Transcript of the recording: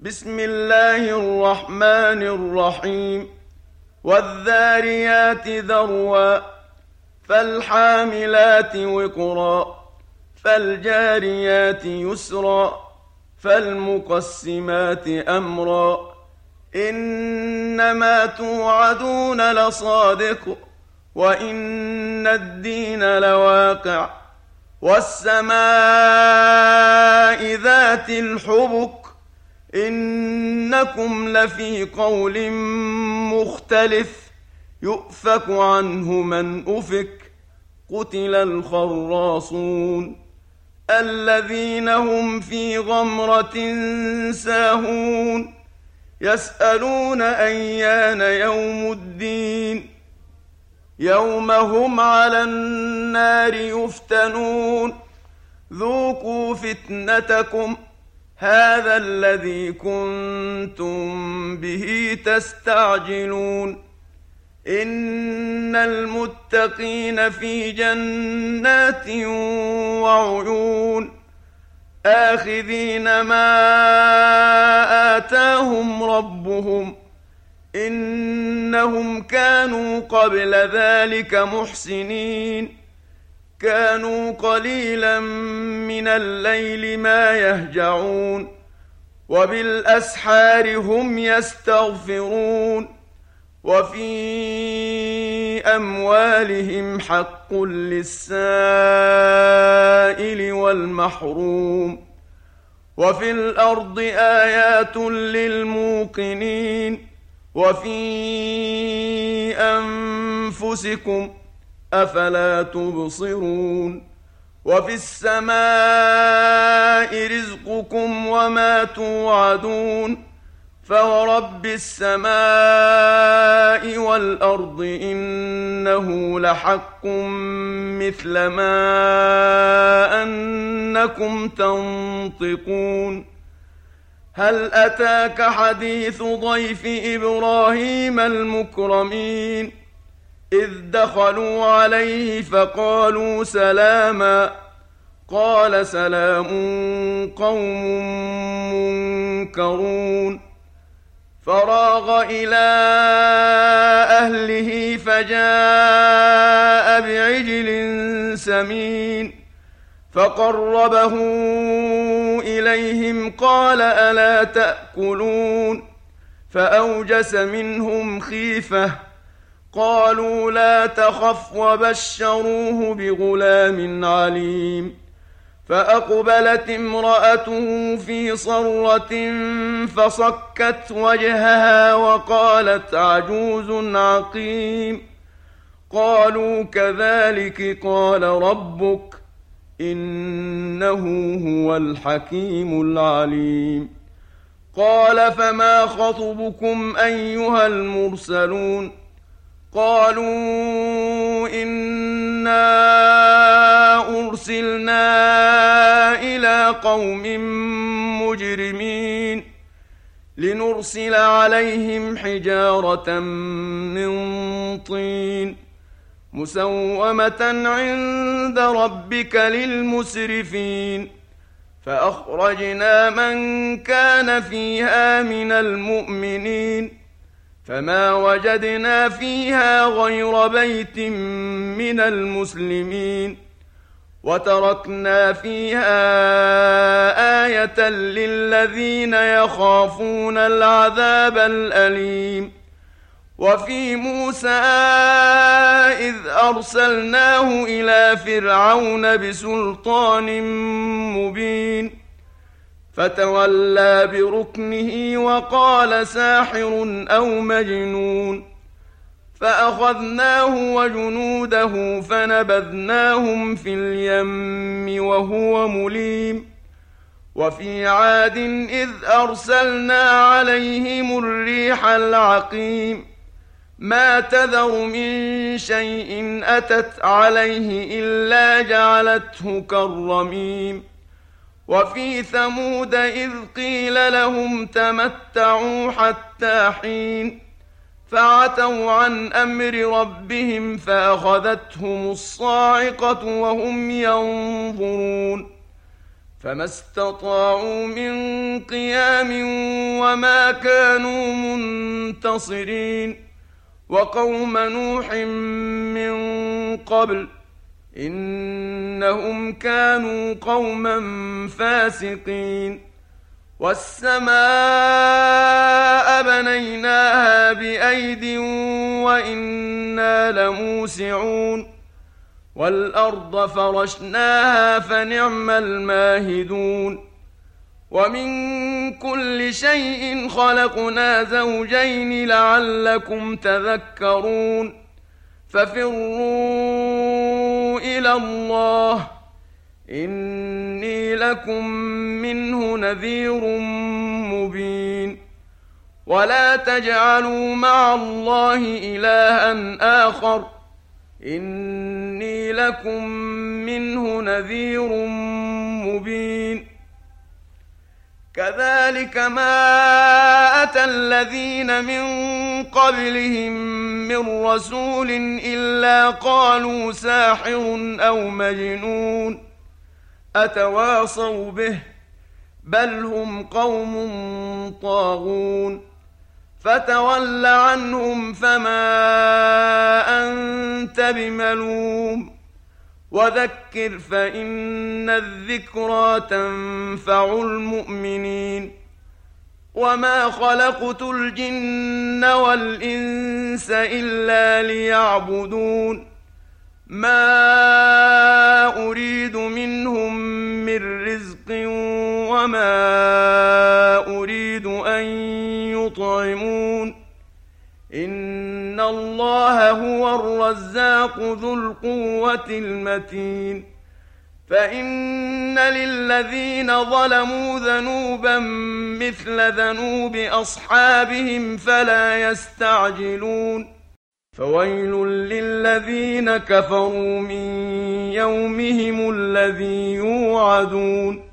بسم الله الرحمن الرحيم والذاريات ذروا فالحاملات وقرا فالجاريات يسرا فالمقسمات أمرا إنما توعدون لصادق وإن الدين لواقع والسماء ذات الحبك إنكم لفي قول مختلف يؤفك عنه من أفك قتل الخراصون الذين هم في غمرة ساهون يسألون أيان يوم الدين يوم هم على النار يفتنون ذوقوا فتنتكم هذا الذي كنتم به تستعجلون إن المتقين في جنات وعيون آخذين ما آتاهم ربهم إنهم كانوا قبل ذلك محسنين كانوا قليلا من الليل ما يهجعون وبالأسحار هم يستغفرون وفي أموالهم حق للسائل والمحروم وفي الأرض آيات للموقنين وفي أنفسكم أفلا تبصرون وفي السماء رزقكم وما توعدون فورب السماء والأرض إنه لحق مثل ما أنكم تنطقون هل أتاك حديث ضيف إبراهيم المكرمين إذ دخلوا عليه فقالوا سلاما قال سلام قوم منكرون فراغ إلى أهله فجاء بعجل سمين فقربه إليهم قال ألا تأكلون فأوجس منهم خيفة قالوا لا تخف وبشروه بغلام عليم فأقبلت امرأته في صرة فصكت وجهها وقالت عجوز عقيم قالوا كذلك قال ربك إنه هو الحكيم العليم قال فما خطبكم أيها المرسلون قالوا إنا أرسلنا إلى قوم مجرمين لنرسل عليهم حجارة من طين مسومة عند ربك للمسرفين فأخرجنا من كان فيها من المؤمنين فما وجدنا فيها غير بيت من المسلمين وتركنا فيها آية للذين يخافون العذاب الأليم وفي موسى إذ أرسلناه إلى فرعون بسلطان مبين فتولى بركنه وقال ساحر أو مجنون فأخذناه وجنوده فنبذناهم في اليم وهو مليم وفي عاد إذ أرسلنا عليهم الريح العقيم ما تذر من شيء أتت عليه إلا جعلته كالرميم وفي ثمود إذ قيل لهم تمتعوا حتى حين فعتوا عن أمر ربهم فأخذتهم الصاعقة وهم ينظرون فما استطاعوا من قيام وما كانوا منتصرين وقوم نوح من قبل إنهم كانوا قوما فاسقين والسماء بنيناها بأيد وإنا لموسعون والأرض فرشناها فنعم الماهدون ومن كل شيء خلقنا زوجين لعلكم تذكرون ففروا إلى الله إني لكم منه نذير مبين ولا تجعلوا مع الله إلها آخر إني لكم منه نذير مبين كذلك ما أتى الذين من قبلهم من رسول إلا قالوا ساحر أو مجنون أتواصوا به بل هم قوم طاغون فتول عنهم فما أنت بملوم وذكر فإن الذكرى تنفع المؤمنين وما خلقت الجن والإنس إلا ليعبدون ما أريد منهم من رزق وما أريد أن يطعمون إن الله هو الرزاق ذو القوة المتين فإن للذين ظلموا ذنوبا مثل ذنوب أصحابهم فلا يستعجلون فويل للذين كفروا من يومهم الذي يوعدون